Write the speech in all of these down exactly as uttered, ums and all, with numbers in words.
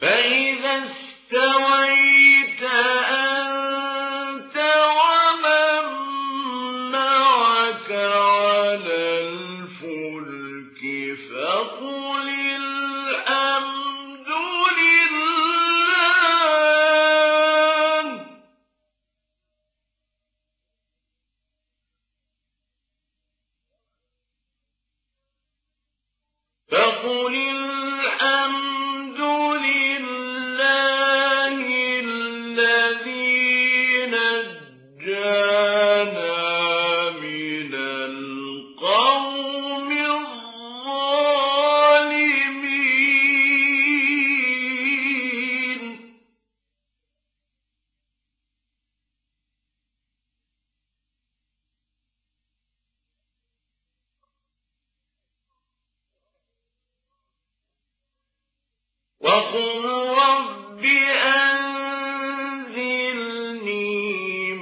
فإذا استويت أنت ومن معك على الفلك فقل الحمد لله فقل الحمد لله الذي نجانا من القوم الظالمين وقل رب أنزلني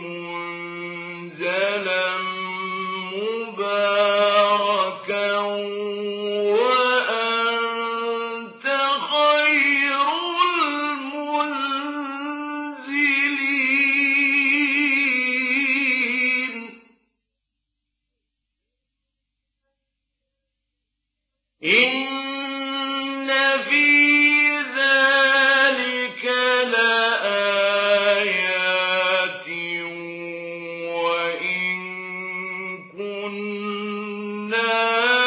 منزلا مباركا وأنت خير المنزلين إن في ذلك لآيات وإن كنا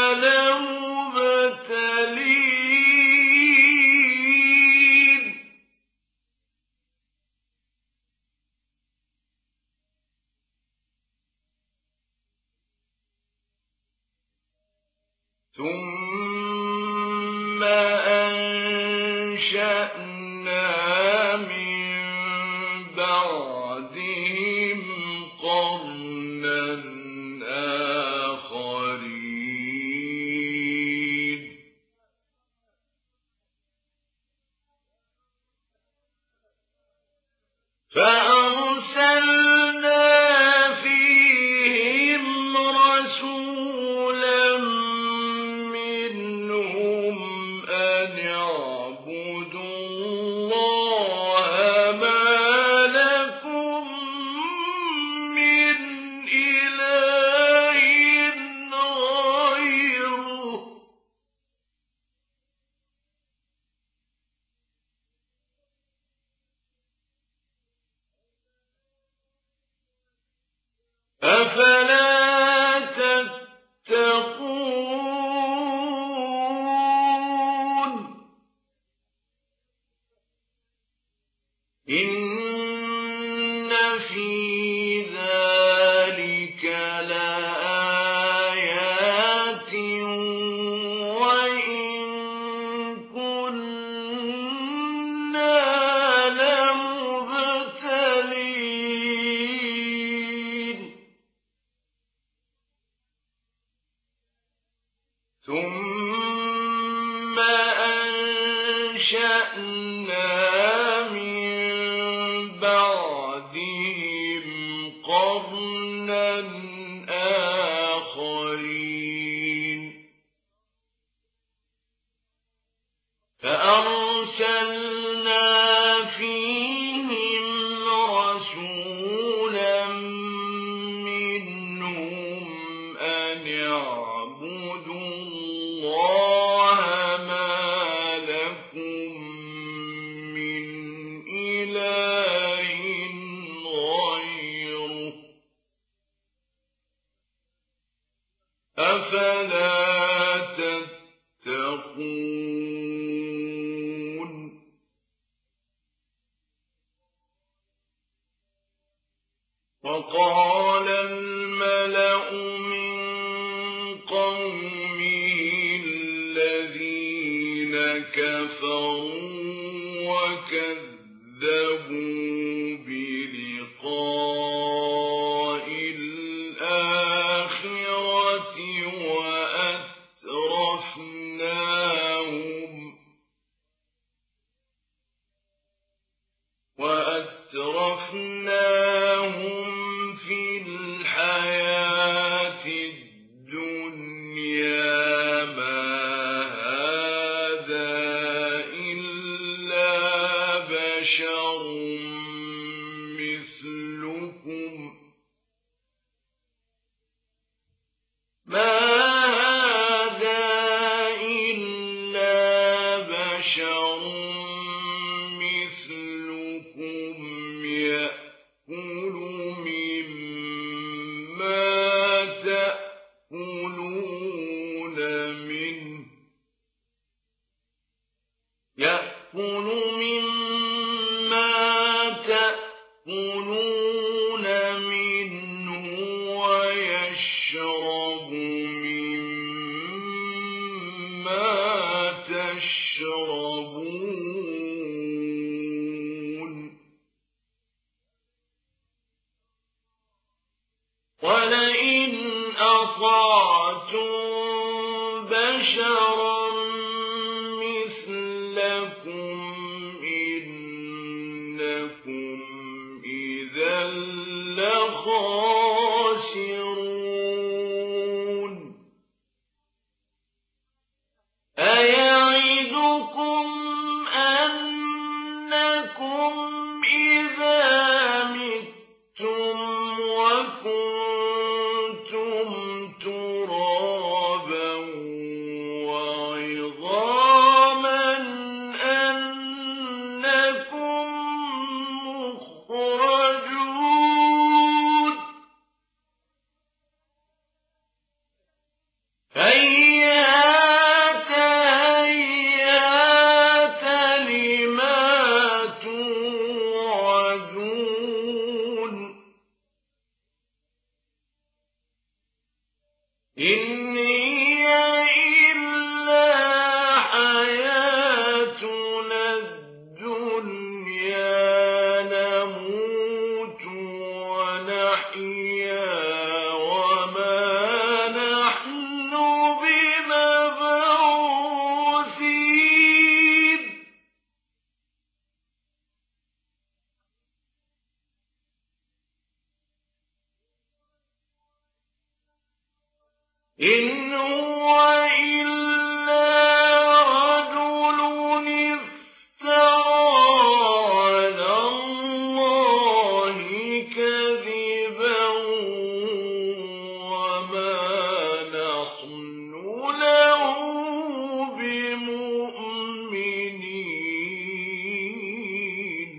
لمبتلين ثم أنشأنا من بعدهم قرنا آخرين فأرسلنا فيهم رسولا منهم أن اعبدوا الله ما لكم من إله غيره أفلا تتقون إن في ذلك لآيات وإن كنا لمبتلين ثم أنشأنا من بعدهم قرنا آخرين فأرسلنا فيهم رسولا منهم أن اعبدوا الله ما لكم من إله غيره أفلا تتقون وقال الملأ من قومه الذين كفروا وكذبوا بلقاء الآخرة وأترفناهم وأترفناهم في الحياة الدنيا ما هذا إلا بشر مثلكم ما هذا إلا بشر مثلكم يأكل مما تأكلون منه يأكل مما تأكلون منه ويشرب مما تشربون ولئن أطعتم بشرا مثلكم إنكم إذا لخاسرون أيعدكم أنكم إذا متم وكنتم ترابا وعظاما أنكم مخرجون هيهات هيهات لما توعدون إن هي إلا حياتنا الدنيا نموت ونحيا وما نحن بمبعوثين إن هو إلا رجل افترى على الله كذبا وما نحن له بمؤمنين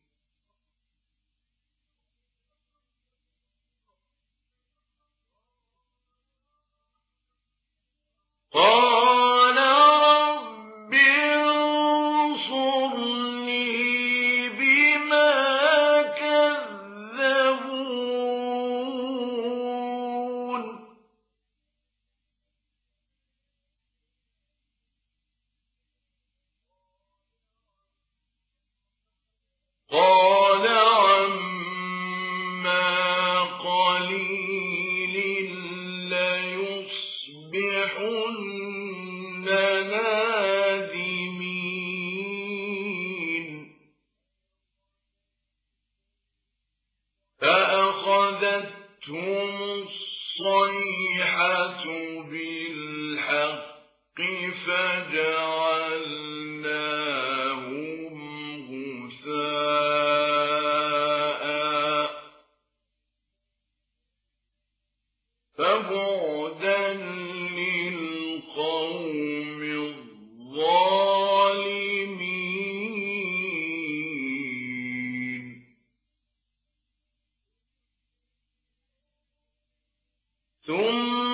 قال رب انصرني بما كذبون قال عما قليل ليصبحن نادمين فأخذتهم الصيحة بالحق فجعلناهم غثاء فبعدا للقوم الظالمين ثم